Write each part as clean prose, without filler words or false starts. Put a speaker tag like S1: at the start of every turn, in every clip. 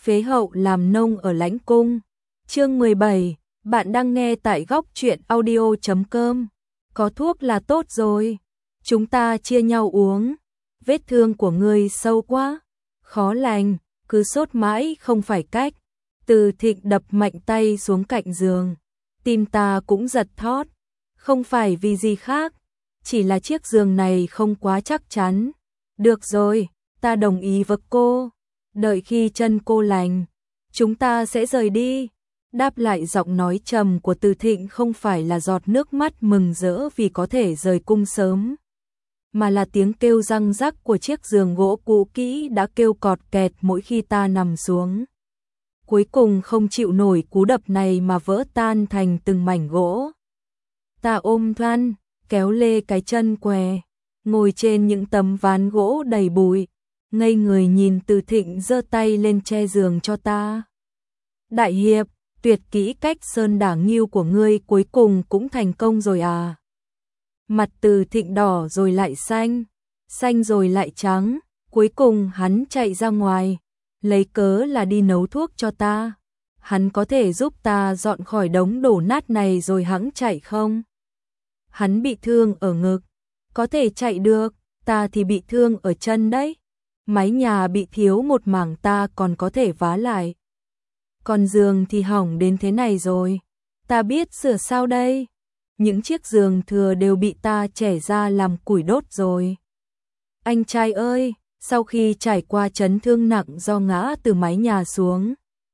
S1: Phế hậu làm nông ở lãnh cung. Chương 17, bạn đang nghe tại góc truyện audio.com. Có thuốc là tốt rồi, chúng ta chia nhau uống. Vết thương của ngươi sâu quá, khó lành, cứ sốt mãi không phải cách. Từ Thịnh đập mạnh tay xuống cạnh giường, tim ta cũng giật thót, không phải vì gì khác, chỉ là chiếc giường này không quá chắc chắn. Được rồi, ta đồng ý với cô, đợi khi chân cô lành, chúng ta sẽ rời đi. Đáp lại giọng nói trầm của Từ Thịnh không phải là giọt nước mắt mừng rỡ vì có thể rời cung sớm, mà là tiếng kêu răng rắc của chiếc giường gỗ cũ kỹ đã kêu cọt kẹt mỗi khi ta nằm xuống. Cuối cùng không chịu nổi cú đập này mà vỡ tan thành từng mảnh gỗ. Ta ôm Thoan, kéo lê cái chân què, ngồi trên những tấm ván gỗ đầy bụi, ngây người nhìn Từ Thịnh giơ tay lên che giường cho ta. Đại hiệp, tuyệt kỹ cách sơn đả ngưu của ngươi cuối cùng cũng thành công rồi à? Mặt Từ Thịnh đỏ rồi lại xanh, xanh rồi lại trắng, cuối cùng hắn chạy ra ngoài, lấy cớ là đi nấu thuốc cho ta. Hắn có thể giúp ta dọn khỏi đống đổ nát này rồi hẵng chạy không? Hắn bị thương ở ngực, có thể chạy được, ta thì bị thương ở chân đấy. Mái nhà bị thiếu một mảng ta còn có thể vá lại. Còn giường thì hỏng đến thế này rồi, ta biết sửa sao đây? Những chiếc giường thừa đều bị ta chẻ ra làm củi đốt rồi. Anh trai ơi, sau khi trải qua chấn thương nặng do ngã từ mái nhà xuống,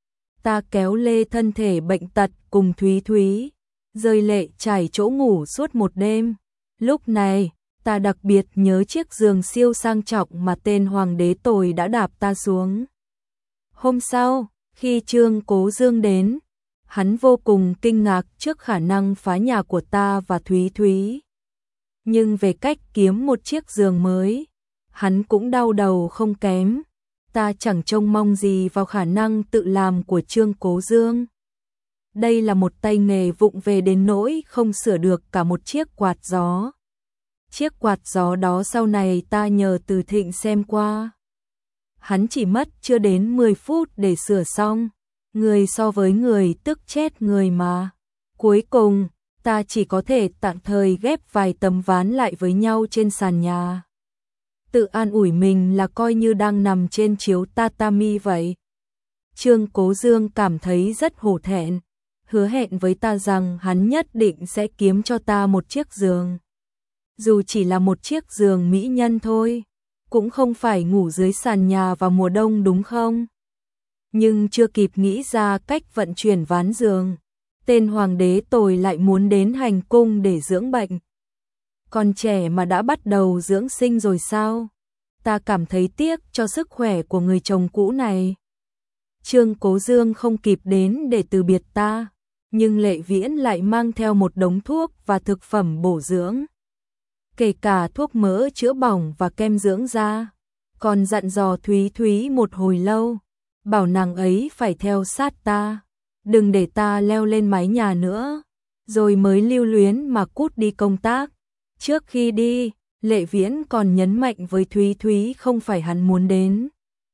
S1: ta kéo lê thân thể bệnh tật cùng Thúy Thúy, rơi lệ trải chỗ ngủ suốt một đêm. Lúc này, ta đặc biệt nhớ chiếc giường siêu sang trọng mà tên hoàng đế tồi đã đạp ta xuống. Hôm sau, khi Trương Cố Dương đến, hắn vô cùng kinh ngạc trước khả năng phá nhà của ta và Thúy Thúy. Nhưng về cách kiếm một chiếc giường mới, hắn cũng đau đầu không kém. Ta chẳng trông mong gì vào khả năng tự làm của Trương Cố Dương. Đây là một tay nghề vụng về đến nỗi không sửa được cả một chiếc quạt gió. Chiếc quạt gió đó sau này ta nhờ Từ Thịnh xem qua. Hắn chỉ mất chưa đến 10 phút để sửa xong. Người so với người tức chết người mà. Cuối cùng, ta chỉ có thể tạm thời ghép vài tấm ván lại với nhau trên sàn nhà. Tự an ủi mình là coi như đang nằm trên chiếu tatami vậy. Trương Cố Dương cảm thấy rất hổ thẹn, hứa hẹn với ta rằng hắn nhất định sẽ kiếm cho ta một chiếc giường. Dù chỉ là một chiếc giường mỹ nhân thôi, cũng không phải ngủ dưới sàn nhà vào mùa đông đúng không? Nhưng chưa kịp nghĩ ra cách vận chuyển ván giường, tên hoàng đế tồi lại muốn đến hành cung để dưỡng bệnh. Còn trẻ mà đã bắt đầu dưỡng sinh rồi sao? Ta cảm thấy tiếc cho sức khỏe của người chồng cũ này. Trương Cố Dương không kịp đến để từ biệt ta, nhưng Lệ Viễn lại mang theo một đống thuốc và thực phẩm bổ dưỡng, kể cả thuốc mỡ chữa bỏng và kem dưỡng da. Còn dặn dò Thúy Thúy một hồi lâu, bảo nàng ấy phải theo sát ta, đừng để ta leo lên mái nhà nữa, rồi mới lưu luyến mà cút đi công tác. Trước khi đi, Lệ Viễn còn nhấn mạnh với Thúy Thúy không phải hắn muốn đến,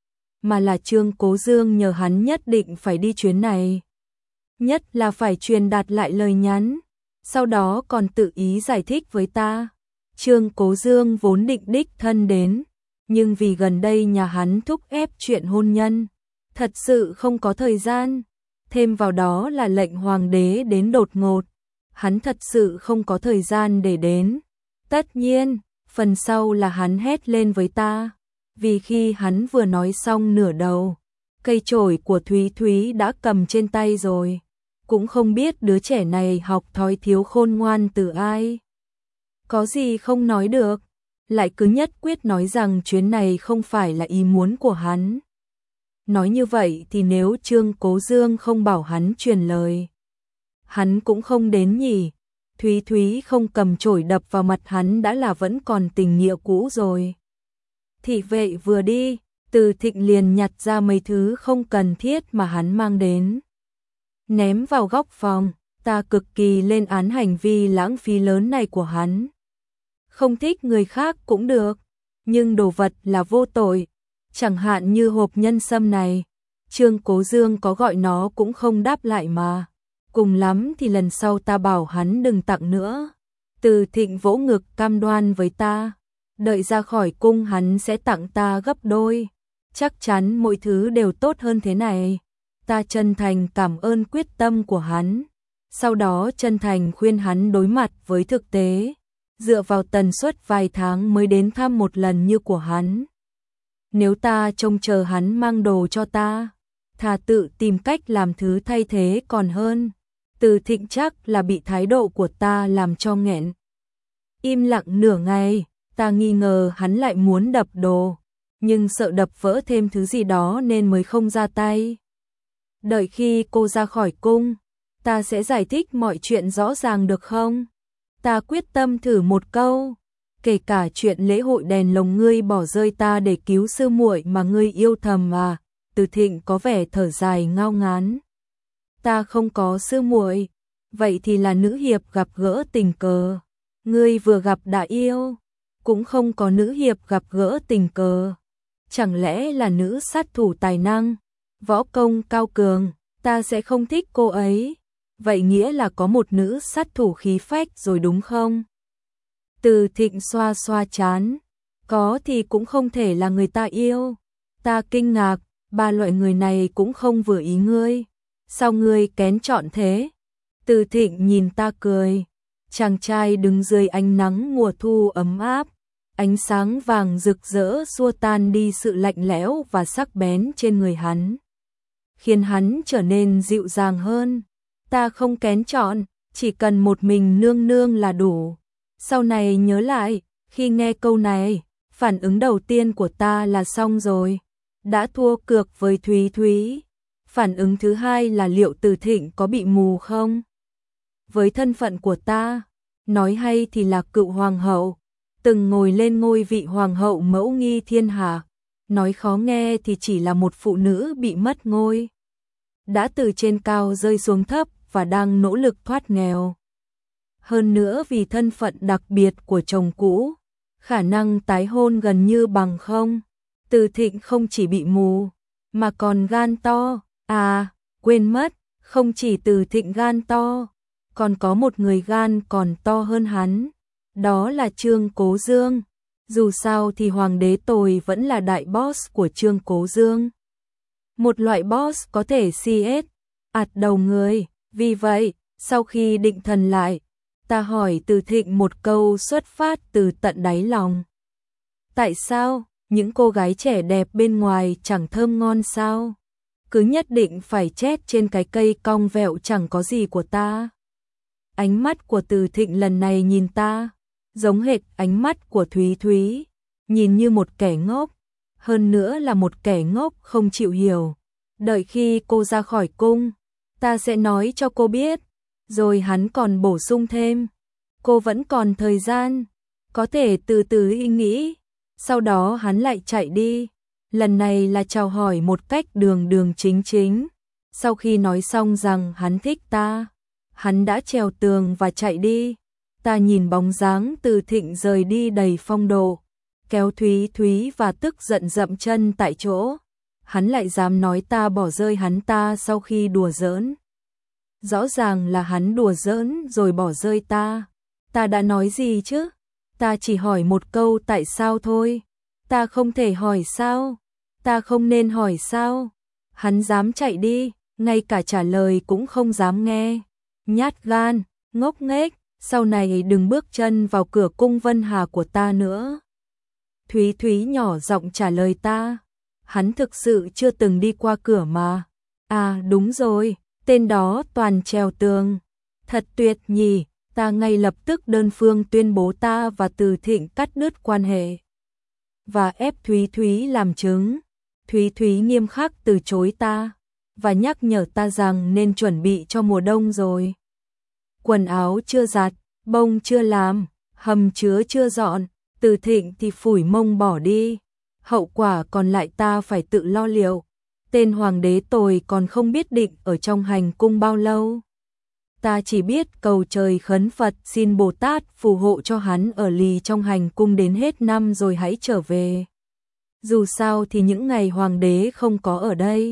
S1: mà là Trương Cố Dương nhờ hắn nhất định phải đi chuyến này. Nhất là phải truyền đạt lại lời nhắn, sau đó còn tự ý giải thích với ta. Trương Cố Dương vốn định đích thân đến, nhưng vì gần đây nhà hắn thúc ép chuyện hôn nhân, thật sự không có thời gian. Thêm vào đó là lệnh hoàng đế đến đột ngột, hắn thật sự không có thời gian để đến. Tất nhiên, phần sau là hắn hét lên với ta, vì khi hắn vừa nói xong nửa đầu, cây chổi của Thúy Thúy đã cầm trên tay rồi. Cũng không biết đứa trẻ này học thói thiếu khôn ngoan từ ai. Có gì không nói được, lại cứ nhất quyết nói rằng chuyến này không phải là ý muốn của hắn. Nói như vậy thì nếu Trương Cố Dương không bảo hắn truyền lời, hắn cũng không đến nhỉ. Thúy Thúy không cầm chổi đập vào mặt hắn đã là vẫn còn tình nghĩa cũ rồi. Thị vệ vừa đi, Từ Thịnh liền nhặt ra mấy thứ không cần thiết mà hắn mang đến, ném vào góc phòng. Ta cực kỳ lên án hành vi lãng phí lớn này của hắn. Không thích người khác cũng được, nhưng đồ vật là vô tội, chẳng hạn như hộp nhân sâm này, Trương Cố Dương có gọi nó cũng không đáp lại mà. Cùng lắm thì lần sau ta bảo hắn đừng tặng nữa. Từ Thịnh vỗ ngực cam đoan với ta. Đợi ra khỏi cung hắn sẽ tặng ta gấp đôi. Chắc chắn mọi thứ đều tốt hơn thế này. Ta chân thành cảm ơn quyết tâm của hắn. Sau đó chân thành khuyên hắn đối mặt với thực tế. Dựa vào tần suất vài tháng mới đến thăm một lần như của hắn. Nếu ta trông chờ hắn mang đồ cho ta, thà tự tìm cách làm thứ thay thế còn hơn. Từ Thịnh chắc là bị thái độ của ta làm cho nghẹn. Im lặng nửa ngày, ta nghi ngờ hắn lại muốn đập đồ, nhưng sợ đập vỡ thêm thứ gì đó nên mới không ra tay. Đợi khi cô ra khỏi cung, ta sẽ giải thích mọi chuyện rõ ràng được không? Ta quyết tâm thử một câu, kể cả chuyện lễ hội đèn lồng ngươi bỏ rơi ta để cứu sư muội mà ngươi yêu thầm à? Từ Thịnh có vẻ thở dài ngao ngán. Ta không có sư muội, vậy thì là nữ hiệp gặp gỡ tình cờ. Ngươi vừa gặp đã yêu, cũng không có nữ hiệp gặp gỡ tình cờ. Chẳng lẽ là nữ sát thủ tài năng, võ công cao cường, ta sẽ không thích cô ấy. Vậy nghĩa là có một nữ sát thủ khí phách rồi đúng không? Từ Thịnh xoa xoa trán, có thì cũng không thể là người ta yêu. Ta kinh ngạc, ba loại người này cũng không vừa ý ngươi. Sao ngươi kén chọn thế? Từ Thịnh nhìn ta cười. Chàng trai đứng dưới ánh nắng mùa thu ấm áp. Ánh sáng vàng rực rỡ xua tan đi sự lạnh lẽo và sắc bén trên người hắn, khiến hắn trở nên dịu dàng hơn. Ta không kén chọn, chỉ cần một mình nương nương là đủ. Sau này nhớ lại, khi nghe câu này, phản ứng đầu tiên của ta là xong rồi. Đã thua cược với Thúy Thúy. Phản ứng thứ hai là liệu Từ Thịnh có bị mù không? Với thân phận của ta, nói hay thì là cựu hoàng hậu, từng ngồi lên ngôi vị hoàng hậu mẫu nghi thiên hạ. Nói khó nghe thì chỉ là một phụ nữ bị mất ngôi. Đã từ trên cao rơi xuống thấp và đang nỗ lực thoát nghèo. Hơn nữa vì thân phận đặc biệt của chồng cũ, khả năng tái hôn gần như bằng không. Từ Thịnh không chỉ bị mù, mà còn gan to. À, quên mất, không chỉ Từ Thịnh gan to, còn có một người gan còn to hơn hắn. Đó là Trương Cố Dương. Dù sao thì hoàng đế tồi vẫn là đại boss của Trương Cố Dương. Một loại boss có thể CS, ạt đầu người. Vì vậy, sau khi định thần lại, ta hỏi Từ Thịnh một câu xuất phát từ tận đáy lòng. Tại sao, những cô gái trẻ đẹp bên ngoài chẳng thơm ngon sao? Cứ nhất định phải chết trên cái cây cong vẹo chẳng có gì của ta. Ánh mắt của Từ Thịnh lần này nhìn ta, giống hệt ánh mắt của Thúy Thúy, nhìn như một kẻ ngốc, hơn nữa là một kẻ ngốc không chịu hiểu. Đợi khi cô ra khỏi cung, ta sẽ nói cho cô biết. Rồi hắn còn bổ sung thêm, cô vẫn còn thời gian, có thể từ từ ý nghĩ. Sau đó hắn lại chạy đi. Lần này là chào hỏi một cách đường đường chính chính. Sau khi nói xong rằng hắn thích ta, hắn đã trèo tường và chạy đi. Ta nhìn bóng dáng Từ Thịnh rời đi đầy phong độ, kéo Thúy Thúy và tức giận dậm chân tại chỗ. Hắn lại dám nói ta bỏ rơi hắn ta sau khi đùa giỡn. Rõ ràng là hắn đùa giỡn rồi bỏ rơi ta. Ta đã nói gì chứ? Ta chỉ hỏi một câu tại sao thôi. Ta không thể hỏi sao? Ta không nên hỏi sao? Hắn dám chạy đi, ngay cả trả lời cũng không dám nghe. Nhát gan, ngốc nghếch, sau này đừng bước chân vào cửa cung Vân Hà của ta nữa. Thúy Thúy nhỏ giọng trả lời ta. Hắn thực sự chưa từng đi qua cửa mà. À đúng rồi, tên đó toàn trèo tường. Thật tuyệt nhỉ, ta ngay lập tức đơn phương tuyên bố ta và Từ Thịnh cắt đứt quan hệ. Và ép Thúy Thúy làm chứng. Thúy Thúy nghiêm khắc từ chối ta, và nhắc nhở ta rằng nên chuẩn bị cho mùa đông rồi. Quần áo chưa giặt, bông chưa làm, hầm chứa chưa dọn, Từ Thịnh thì phủi mông bỏ đi. Hậu quả còn lại ta phải tự lo liệu. Tên hoàng đế tồi còn không biết định ở trong hành cung bao lâu. Ta chỉ biết cầu trời khấn Phật xin Bồ Tát phù hộ cho hắn ở lì trong hành cung đến hết năm rồi hãy trở về. Dù sao thì những ngày hoàng đế không có ở đây,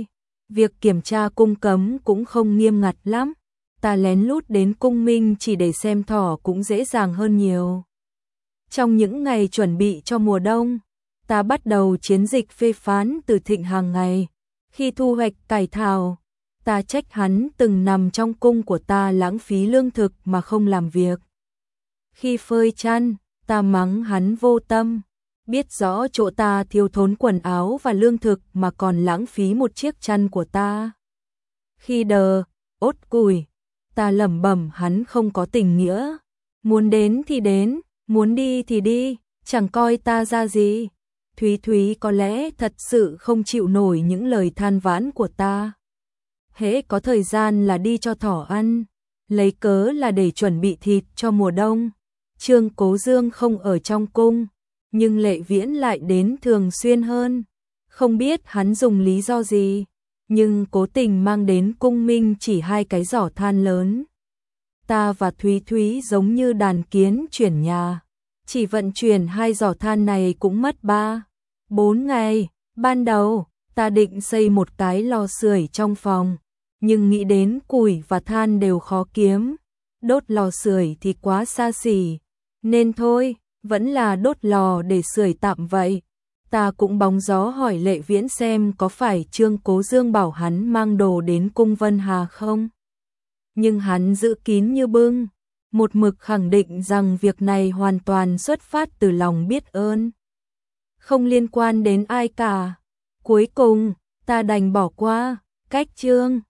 S1: Việc kiểm tra cung cấm cũng không nghiêm ngặt lắm. Ta lén lút đến cung Minh chỉ để xem thỏ cũng dễ dàng hơn nhiều. Trong những ngày chuẩn bị cho mùa đông, ta bắt đầu chiến dịch phê phán Từ Thịnh hàng ngày. Khi thu hoạch cải thảo, ta trách hắn từng nằm trong cung của ta lãng phí lương thực mà không làm việc. Khi phơi chăn, ta mắng hắn vô tâm, biết rõ chỗ ta thiếu thốn quần áo và lương thực mà còn lãng phí một chiếc chăn của ta. Khi ốt củi, ta lẩm bẩm hắn không có tình nghĩa, muốn đến thì đến, muốn đi thì đi, chẳng coi ta ra gì. Thúy Thúy có lẽ thật sự không chịu nổi những lời than vãn của ta. Hễ có thời gian là đi cho thỏ ăn, lấy cớ là để chuẩn bị thịt cho mùa đông. Trương Cố Dương không ở trong cung, nhưng Lệ Viễn lại đến thường xuyên hơn. Không biết hắn dùng lý do gì, nhưng cố tình mang đến cung Minh chỉ 2 cái giỏ than lớn. Ta và Thúy Thúy giống như đàn kiến chuyển nhà, chỉ vận chuyển 2 giỏ than này cũng mất 3-4 ngày. Ban đầu, ta định xây một cái lò sưởi trong phòng, nhưng nghĩ đến củi và than đều khó kiếm, đốt lò sưởi thì quá xa xỉ, nên thôi, vẫn là đốt lò để sưởi tạm vậy. Ta cũng bóng gió hỏi Lệ Viễn xem có phải Trương Cố Dương bảo hắn mang đồ đến cung Vân Hà không? Nhưng hắn giữ kín như bưng, một mực khẳng định rằng việc này hoàn toàn xuất phát từ lòng biết ơn, không liên quan đến ai cả. Cuối cùng, ta đành bỏ qua. Cách Trương